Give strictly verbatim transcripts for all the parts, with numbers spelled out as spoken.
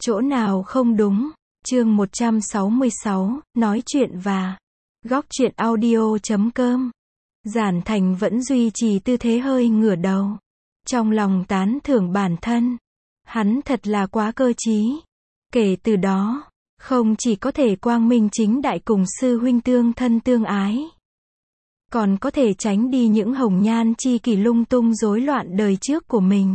Chỗ nào không đúng? Chương một trăm sáu mươi sáu, nói chuyện và góc chuyện audio chấm com. Giản Thành vẫn duy trì tư thế hơi ngửa đầu. Trong lòng tán thưởng bản thân. Hắn thật là quá cơ trí. Kể từ đó, không chỉ có thể quang minh chính đại cùng sư huynh tương thân tương ái, còn có thể tránh đi những hồng nhan chi kỷ lung tung rối loạn đời trước của mình.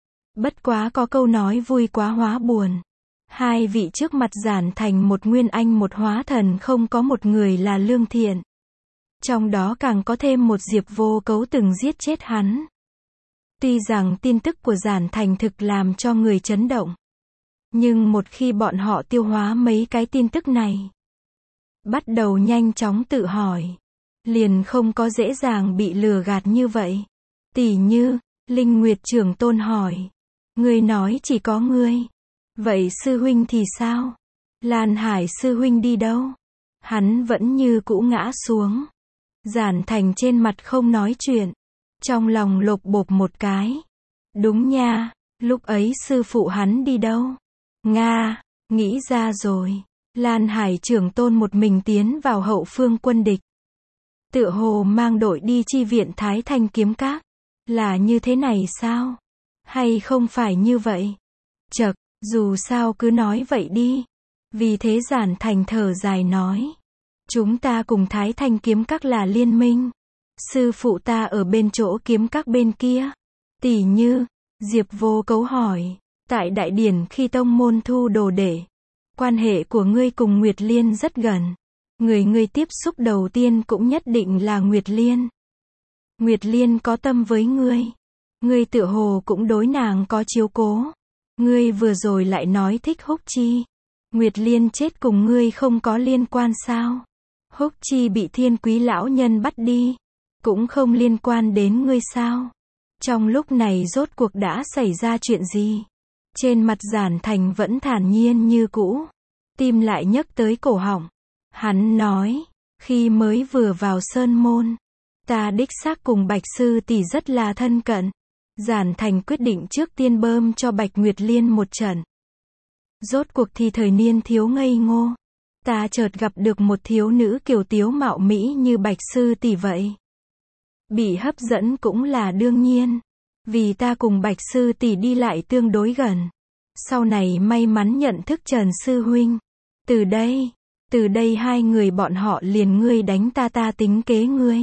Bất quá có câu nói vui quá hóa buồn. Hai vị trước mặt Giản Thành một nguyên anh một hóa thần không có một người là lương thiện. Trong đó càng có thêm một Diệp Vô Cấu từng giết chết hắn. Tuy rằng tin tức của Giản Thành thực làm cho người chấn động. Nhưng một khi bọn họ tiêu hóa mấy cái tin tức này, bắt đầu nhanh chóng tự hỏi, liền không có dễ dàng bị lừa gạt như vậy. Tỉ như, Linh Nguyệt Trưởng Tôn hỏi, ngươi nói chỉ có ngươi. Vậy sư huynh thì sao? Lan Hải sư huynh đi đâu? Hắn vẫn như cũ ngã xuống. Giản Thành trên mặt không nói chuyện. Trong lòng lột bột một cái. Đúng nha, lúc ấy sư phụ hắn đi đâu? Nga, nghĩ ra rồi. Lan Hải Trưởng Tôn một mình tiến vào hậu phương quân địch. Tựa hồ mang đội đi chi viện Thái Thanh Kiếm Các. Là như thế này sao? Hay không phải như vậy? Chậc, dù sao cứ nói vậy đi. Vì thế Giản Thành thở dài nói. Chúng ta cùng Thái Thanh Kiếm Các là liên minh. Sư phụ ta ở bên chỗ kiếm các bên kia. Tỉ như, Diệp Vô Cấu hỏi, tại đại điển khi tông môn thu đồ đệ, quan hệ của ngươi cùng Nguyệt Liên rất gần. Người ngươi tiếp xúc đầu tiên cũng nhất định là Nguyệt Liên. Nguyệt Liên có tâm với ngươi. Ngươi tựa hồ cũng đối nàng có chiếu cố. Ngươi vừa rồi lại nói thích Húc Chi. Nguyệt Liên chết cùng ngươi không có liên quan sao? Húc Chi bị Thiên Quý lão nhân bắt đi, cũng không liên quan đến ngươi sao? Trong lúc này rốt cuộc đã xảy ra chuyện gì? Trên mặt Giản Thành vẫn thản nhiên như cũ, tim lại nhấc tới cổ họng. Hắn nói, khi mới vừa vào sơn môn, ta đích xác cùng Bạch sư tỷ rất là thân cận. Giản Thành quyết định trước tiên bơm cho Bạch Nguyệt Liên một trận. Rốt cuộc thì thời niên thiếu ngây ngô, ta chợt gặp được một thiếu nữ kiều tiếu mạo mỹ như Bạch sư tỷ vậy. Bị hấp dẫn cũng là đương nhiên, vì ta cùng Bạch sư tỷ đi lại tương đối gần. Sau này may mắn nhận thức Trần sư huynh. Từ đây, từ đây hai người bọn họ liền ngươi đánh ta ta tính kế ngươi.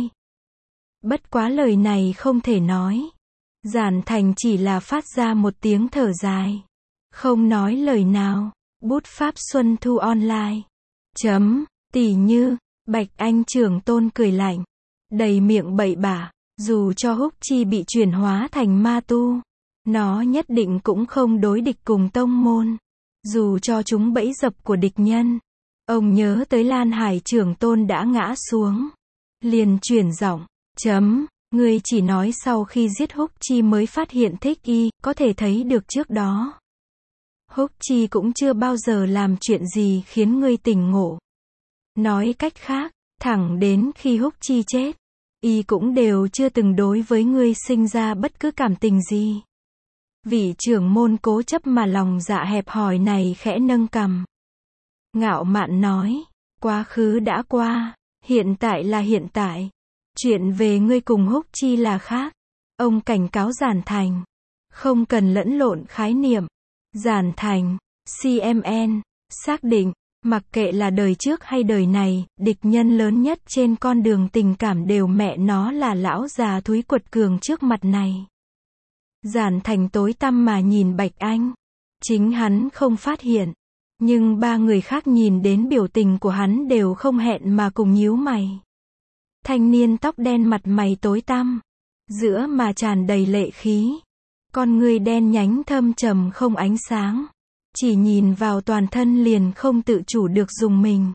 Bất quá lời này không thể nói. Giản Thành chỉ là phát ra một tiếng thở dài. Không nói lời nào. Bút pháp Xuân Thu online. Chấm, tỉ như, Bạch Anh Trưởng Tôn cười lạnh. Đầy miệng bậy bạ. Dù cho Húc Chi bị chuyển hóa thành ma tu, nó nhất định cũng không đối địch cùng tông môn. Dù cho chúng bẫy dập của địch nhân. Ông nhớ tới Lan Hải Trưởng Tôn đã ngã xuống. Liền chuyển giọng. Chấm. Ngươi chỉ nói sau khi giết Húc Chi mới phát hiện thích y, có thể thấy được trước đó. Húc Chi cũng chưa bao giờ làm chuyện gì khiến ngươi tỉnh ngộ. Nói cách khác, thẳng đến khi Húc Chi chết, y cũng đều chưa từng đối với ngươi sinh ra bất cứ cảm tình gì. Vị trưởng môn cố chấp mà lòng dạ hẹp hòi này khẽ nâng cằm. Ngạo mạn nói, quá khứ đã qua, hiện tại là hiện tại. Chuyện về ngươi cùng Húc Chi là khác. Ông cảnh cáo Giản Thành. Không cần lẫn lộn khái niệm. Giản Thành, xê em en, xác định, mặc kệ là đời trước hay đời này, địch nhân lớn nhất trên con đường tình cảm đều mẹ nó là lão già thúi quật cường trước mặt này. Giản Thành tối tăm mà nhìn Bạch Anh. Chính hắn không phát hiện. Nhưng ba người khác nhìn đến biểu tình của hắn đều không hẹn mà cùng nhíu mày. Thanh niên tóc đen mặt mày tối tăm, giữa mà tràn đầy lệ khí. Con người đen nhánh thâm trầm không ánh sáng. Chỉ nhìn vào toàn thân liền không tự chủ được rùng mình.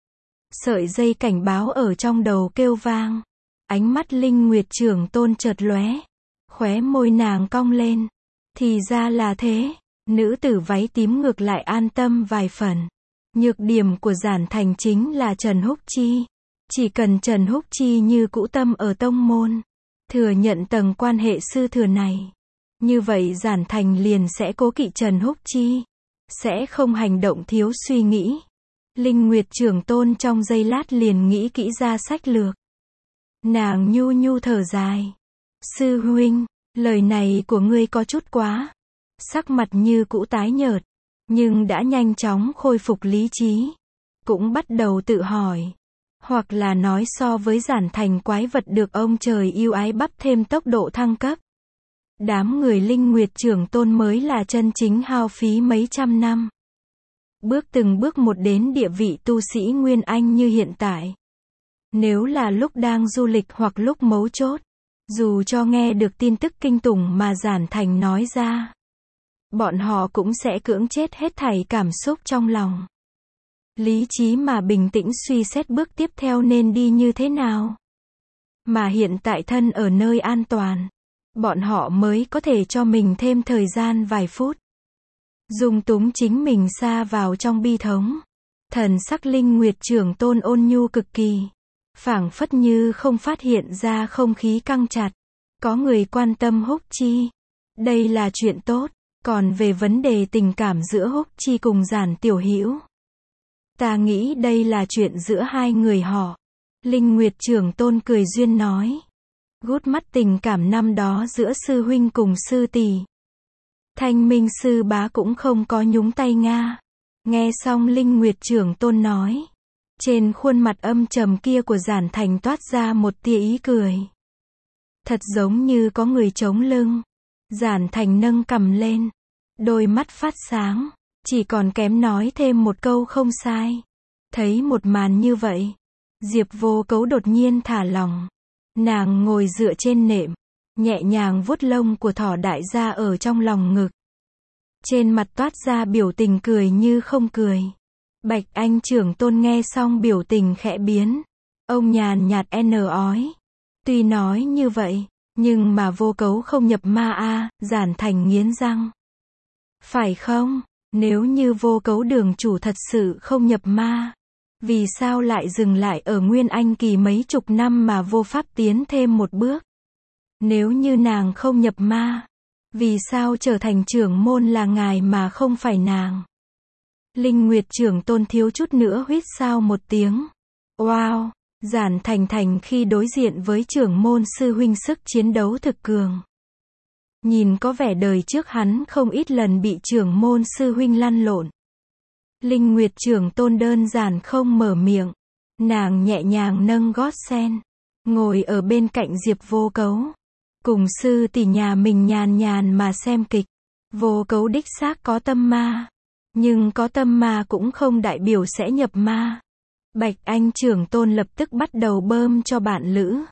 Sợi dây cảnh báo ở trong đầu kêu vang. Ánh mắt Linh Nguyệt Trưởng Tôn chợt lóe. Khóe môi nàng cong lên. Thì ra là thế. Nữ tử váy tím ngược lại an tâm vài phần. Nhược điểm của Giản Thành chính là Trần Húc Chi. Chỉ cần Trần Húc Chi như cũ tâm ở tông môn, thừa nhận tầng quan hệ sư thừa này, như vậy Giản Thành liền sẽ cố kỵ Trần Húc Chi. sẽ không hành động thiếu suy nghĩ. Linh Nguyệt Trưởng Tôn trong giây lát liền nghĩ kỹ ra sách lược. Nàng nhu nhu thở dài. Sư huynh, lời này của ngươi có chút quá. Sắc mặt như cũ tái nhợt, nhưng đã nhanh chóng khôi phục lý trí. Cũng bắt đầu tự hỏi. Hoặc là nói so với Giản Thành quái vật được ông trời yêu ái bắp thêm tốc độ thăng cấp. Đám người Linh Nguyệt Trưởng Tôn mới là chân chính hao phí mấy trăm năm. Bước từng bước một đến địa vị tu sĩ Nguyên Anh như hiện tại. Nếu là lúc đang du lịch hoặc lúc mấu chốt, dù cho nghe được tin tức kinh tủng mà Giản Thành nói ra, bọn họ cũng sẽ cưỡng chết hết thảy cảm xúc trong lòng. Lý trí mà bình tĩnh suy xét bước tiếp theo nên đi như thế nào. Mà hiện tại thân ở nơi an toàn, bọn họ mới có thể cho mình thêm thời gian vài phút. Dung túng chính mình sa vào trong bi thống. Thần sắc Linh Nguyệt Trưởng Tôn ôn nhu cực kỳ. Phảng phất như không phát hiện ra không khí căng chặt. Có người quan tâm Húc Chi. Đây là chuyện tốt. Còn về vấn đề tình cảm giữa Húc Chi cùng Giản Tiểu Hữu, ta nghĩ đây là chuyện giữa hai người họ. Linh Nguyệt Trưởng Tôn cười duyên nói. Gút mắt tình cảm năm đó giữa sư huynh cùng sư tỷ. Thanh Minh sư bá cũng không có nhúng tay nga. Nghe xong Linh Nguyệt Trưởng Tôn nói, trên khuôn mặt âm trầm kia của Giản Thành toát ra một tia ý cười. Thật giống như có người chống lưng. Giản Thành nâng cằm lên, đôi mắt phát sáng, chỉ còn kém nói thêm một câu không sai. Thấy một màn như vậy, Diệp Vô Cấu đột nhiên thả lỏng. Nàng ngồi dựa trên nệm, nhẹ nhàng vuốt lông của thỏ đại gia ở trong lòng ngực. Trên mặt toát ra biểu tình cười như không cười. Bạch Anh Trưởng Tôn nghe xong biểu tình khẽ biến. Ông nhàn nhạt n ói. Tuy nói như vậy, nhưng mà Vô Cấu không nhập ma a. À, Giản Thành nghiến răng. Phải không? Nếu như Vô Cấu đường chủ thật sự không nhập ma, vì sao lại dừng lại ở Nguyên Anh kỳ mấy chục năm mà vô pháp tiến thêm một bước? Nếu như nàng không nhập ma, vì sao trở thành trưởng môn là ngài mà không phải nàng? Linh Nguyệt Trưởng Tôn thiếu chút nữa huýt sáo một tiếng. Wow! Giản Thành Thành khi đối diện với trưởng môn sư huynh sức chiến đấu thực cường. Nhìn có vẻ đời trước hắn không ít lần bị trưởng môn sư huynh lăn lộn. Linh Nguyệt Trưởng Tôn đơn giản không mở miệng. Nàng nhẹ nhàng nâng gót sen, ngồi ở bên cạnh Diệp Vô Cấu. Cùng sư tỷ nhà mình nhàn nhàn mà xem kịch. Vô Cấu đích xác có tâm ma. Nhưng có tâm ma cũng không đại biểu sẽ nhập ma. Bạch Anh Trưởng Tôn lập tức bắt đầu bơm cho bạn lữ.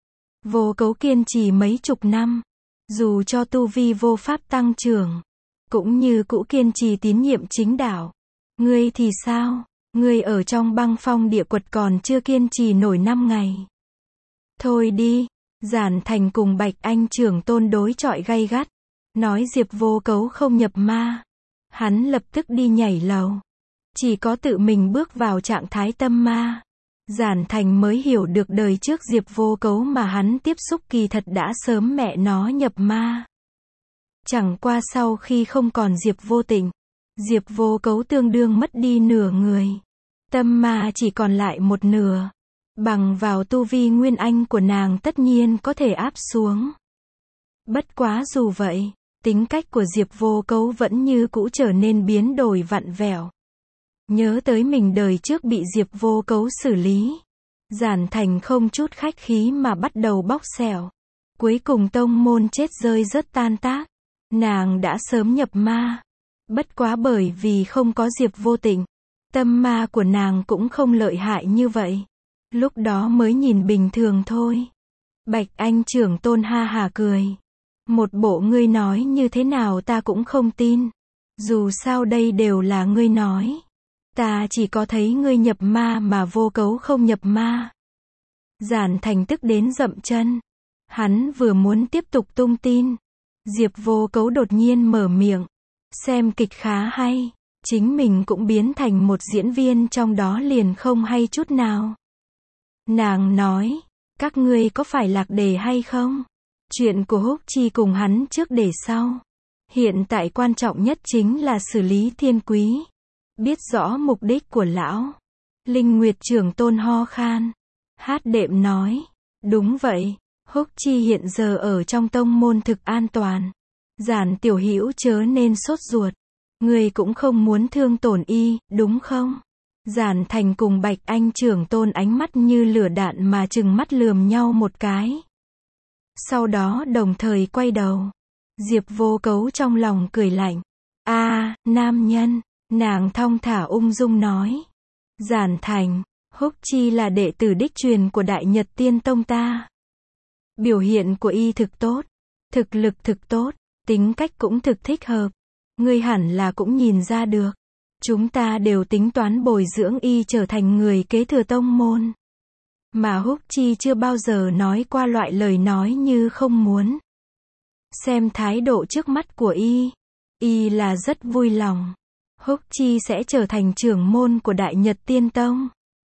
Vô Cấu kiên trì mấy chục năm. Dù cho tu vi vô pháp tăng trưởng, cũng như cũ kiên trì tín nhiệm chính đạo. Ngươi thì sao? Ngươi ở trong băng phong địa quật còn chưa kiên trì nổi năm ngày. Thôi đi. Giản Thành cùng Bạch Anh Trưởng Tôn đối chọi gay gắt. Nói Diệp Vô Cấu không nhập ma. Hắn lập tức đi nhảy lầu. Chỉ có tự mình bước vào trạng thái tâm ma. Giản Thành mới hiểu được đời trước Diệp Vô Cấu mà hắn tiếp xúc kỳ thật đã sớm mẹ nó nhập ma. Chẳng qua sau khi không còn Diệp Vô Tịnh, Diệp Vô Cấu tương đương mất đi nửa người. Tâm ma chỉ còn lại một nửa. Bằng vào tu vi Nguyên Anh của nàng tất nhiên có thể áp xuống. Bất quá dù vậy, tính cách của Diệp Vô Cấu vẫn như cũ trở nên biến đổi vặn vẹo. Nhớ tới mình đời trước bị Diệp Vô Cấu xử lý. Giản Thành không chút khách khí mà bắt đầu bóc xẻo. Cuối cùng tông môn chết rơi rất tan tác. Nàng đã sớm nhập ma. Bất quá bởi vì không có Diệp Vô Tịnh, tâm ma của nàng cũng không lợi hại như vậy. Lúc đó mới nhìn bình thường thôi. Bạch Anh Trưởng Tôn ha hả cười. Một bộ ngươi nói như thế nào ta cũng không tin. Dù sao đây đều là ngươi nói. Ta chỉ có thấy ngươi nhập ma mà Vô Cấu không nhập ma. Giản Thành tức đến dậm chân. Hắn vừa muốn tiếp tục tung tin. Diệp Vô Cấu đột nhiên mở miệng. Xem kịch khá hay. Chính mình cũng biến thành một diễn viên trong đó liền không hay chút nào. Nàng nói. Các ngươi có phải lạc đề hay không? Chuyện của Húc Chi cùng hắn trước để sau. Hiện tại quan trọng nhất chính là xử lý Thiên Quý. Biết rõ mục đích của lão. Linh Nguyệt trưởng tôn ho khan. Hát đệm nói. Đúng vậy. Húc Chi hiện giờ ở trong tông môn thực an toàn. Giản tiểu hữu chớ nên sốt ruột. Người cũng không muốn thương tổn y, đúng không? Giản Thành cùng Bạch Anh trưởng tôn ánh mắt như lửa đạn mà trừng mắt lườm nhau một cái. Sau đó đồng thời quay đầu. Diệp Vô Cấu trong lòng cười lạnh. A, à, nam nhân, nàng thong thả ung dung nói. Giản Thành, Húc Chi là đệ tử đích truyền của Đại Nhật Tiên Tông ta. Biểu hiện của y thực tốt, thực lực thực tốt, tính cách cũng thực thích hợp. Ngươi hẳn là cũng nhìn ra được. Chúng ta đều tính toán bồi dưỡng y trở thành người kế thừa tông môn. Mà Húc Chi chưa bao giờ nói qua loại lời nói như không muốn. Xem thái độ trước mắt của y, y là rất vui lòng. Húc Chi sẽ trở thành trưởng môn của Đại Nhật Tiên Tông.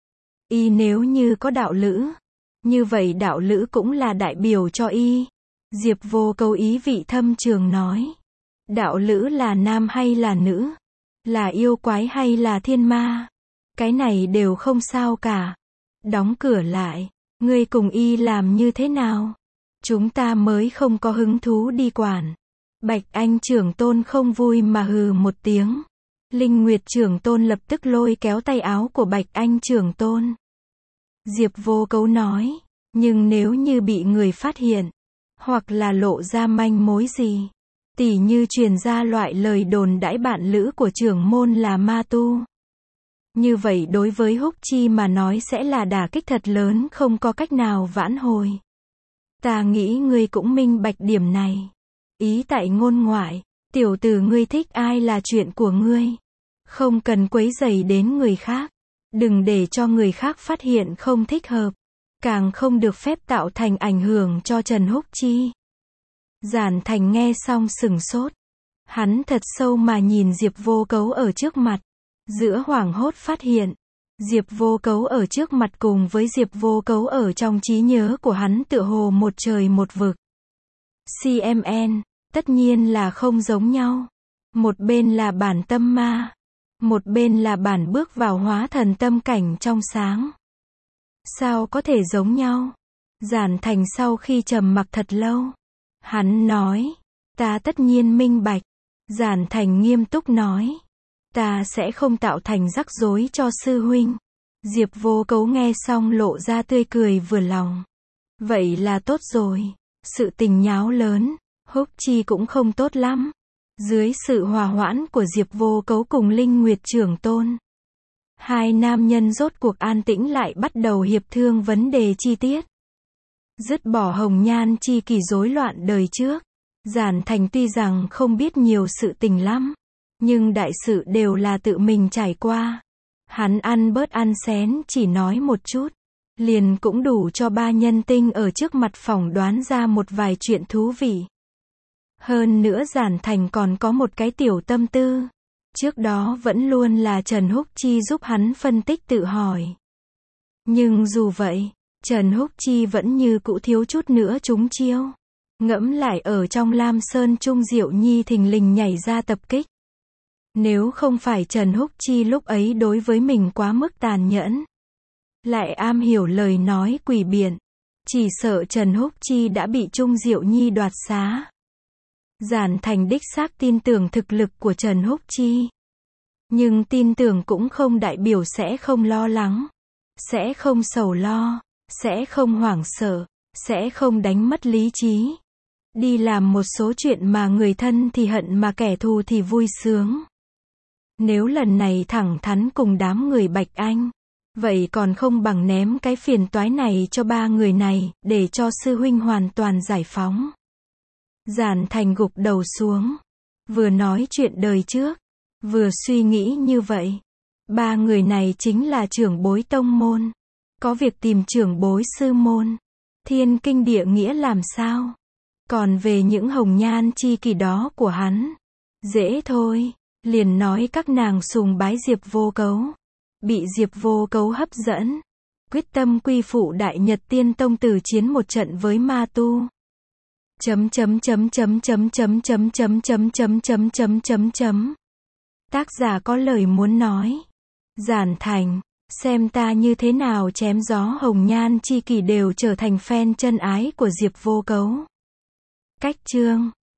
Y nếu như có đạo lữ, như vậy đạo lữ cũng là đại biểu cho y. Diệp Vô Cấu ý vị thâm trường nói. Đạo lữ là nam hay là nữ? Là yêu quái hay là thiên ma? Cái này đều không sao cả. Đóng cửa lại. Ngươi cùng y làm như thế nào? Chúng ta mới không có hứng thú đi quản. Bạch Anh trưởng tôn không vui mà hừ một tiếng. Linh Nguyệt trưởng tôn lập tức lôi kéo tay áo của Bạch Anh trưởng tôn. Diệp Vô Cấu nói. Nhưng nếu như bị người phát hiện, hoặc là lộ ra manh mối gì, tỉ như truyền ra loại lời đồn đãi bạn lữ của trưởng môn là ma tu, như vậy đối với Húc Chi mà nói sẽ là đả kích thật lớn, không có cách nào vãn hồi. Ta nghĩ ngươi cũng minh bạch điểm này. Ý tại ngôn ngoại, tiểu tử ngươi thích ai là chuyện của ngươi. Không cần quấy rầy đến người khác. Đừng để cho người khác phát hiện không thích hợp. Càng không được phép tạo thành ảnh hưởng cho Trần Húc Chi. Giản Thành nghe xong sừng sốt. Hắn thật sâu mà nhìn Diệp Vô Cấu ở trước mặt. Giữa hoảng hốt phát hiện, Diệp Vô Cấu ở trước mặt cùng với Diệp Vô Cấu ở trong trí nhớ của hắn tựa hồ một trời một vực. xê em en, tất nhiên là không giống nhau. Một bên là bản tâm ma, một bên là bản bước vào hóa thần tâm cảnh trong sáng. Sao có thể giống nhau? Giản Thành sau khi trầm mặc thật lâu, hắn nói, ta tất nhiên minh bạch. Giản Thành nghiêm túc nói, ta sẽ không tạo thành rắc rối cho sư huynh. Diệp Vô Cấu nghe xong lộ ra tươi cười vừa lòng. Vậy là tốt rồi. Sự tình nháo lớn, Húc Chi cũng không tốt lắm. Dưới sự hòa hoãn của Diệp Vô Cấu cùng Linh Nguyệt trưởng tôn, hai nam nhân rốt cuộc an tĩnh lại bắt đầu hiệp thương vấn đề chi tiết. Dứt bỏ hồng nhan chi kỳ rối loạn đời trước. Giản Thành tuy rằng không biết nhiều sự tình lắm, nhưng đại sự đều là tự mình trải qua. Hắn ăn bớt ăn xén chỉ nói một chút, liền cũng đủ cho ba nhân tinh ở trước mặt phỏng đoán ra một vài chuyện thú vị. Hơn nữa Giản Thành còn có một cái tiểu tâm tư. Trước đó vẫn luôn là Trần Húc Chi giúp hắn phân tích tự hỏi. Nhưng dù vậy, Trần Húc Chi vẫn như cũ thiếu chút nữa trúng chiêu. Ngẫm lại ở trong Lam Sơn Trung Diệu Nhi thình lình nhảy ra tập kích. Nếu không phải Trần Húc Chi lúc ấy đối với mình quá mức tàn nhẫn, lại am hiểu lời nói quỷ biện, chỉ sợ Trần Húc Chi đã bị Trung Diệu Nhi đoạt xá. Giản Thành đích xác tin tưởng thực lực của Trần Húc Chi. Nhưng tin tưởng cũng không đại biểu sẽ không lo lắng, sẽ không sầu lo, sẽ không hoảng sợ, sẽ không đánh mất lý trí. Đi làm một số chuyện mà người thân thì hận mà kẻ thù thì vui sướng. Nếu lần này thẳng thắn cùng đám người Bạch Anh, vậy còn không bằng ném cái phiền toái này cho ba người này, để cho sư huynh hoàn toàn giải phóng. Giản Thành gục đầu xuống, vừa nói chuyện đời trước, vừa suy nghĩ như vậy. Ba người này chính là trưởng bối tông môn. Có việc tìm trưởng bối sư môn. Thiên kinh địa nghĩa làm sao? Còn về những hồng nhan chi kỳ đó của hắn, dễ thôi. Liền nói các nàng sùng bái Diệp Vô Cấu, bị Diệp Vô Cấu hấp dẫn, quyết tâm quy phụ Đại Nhật Tiên Tông tử chiến một trận với ma tu. Chấm chấm chấm chấm chấm chấm chấm chấm chấm chấm chấm chấm chấm chấm. Tác giả có lời muốn nói. Giản Thành, xem ta như thế nào chém gió hồng nhan chi kỷ đều trở thành fan chân ái của Diệp Vô Cấu. Cách chương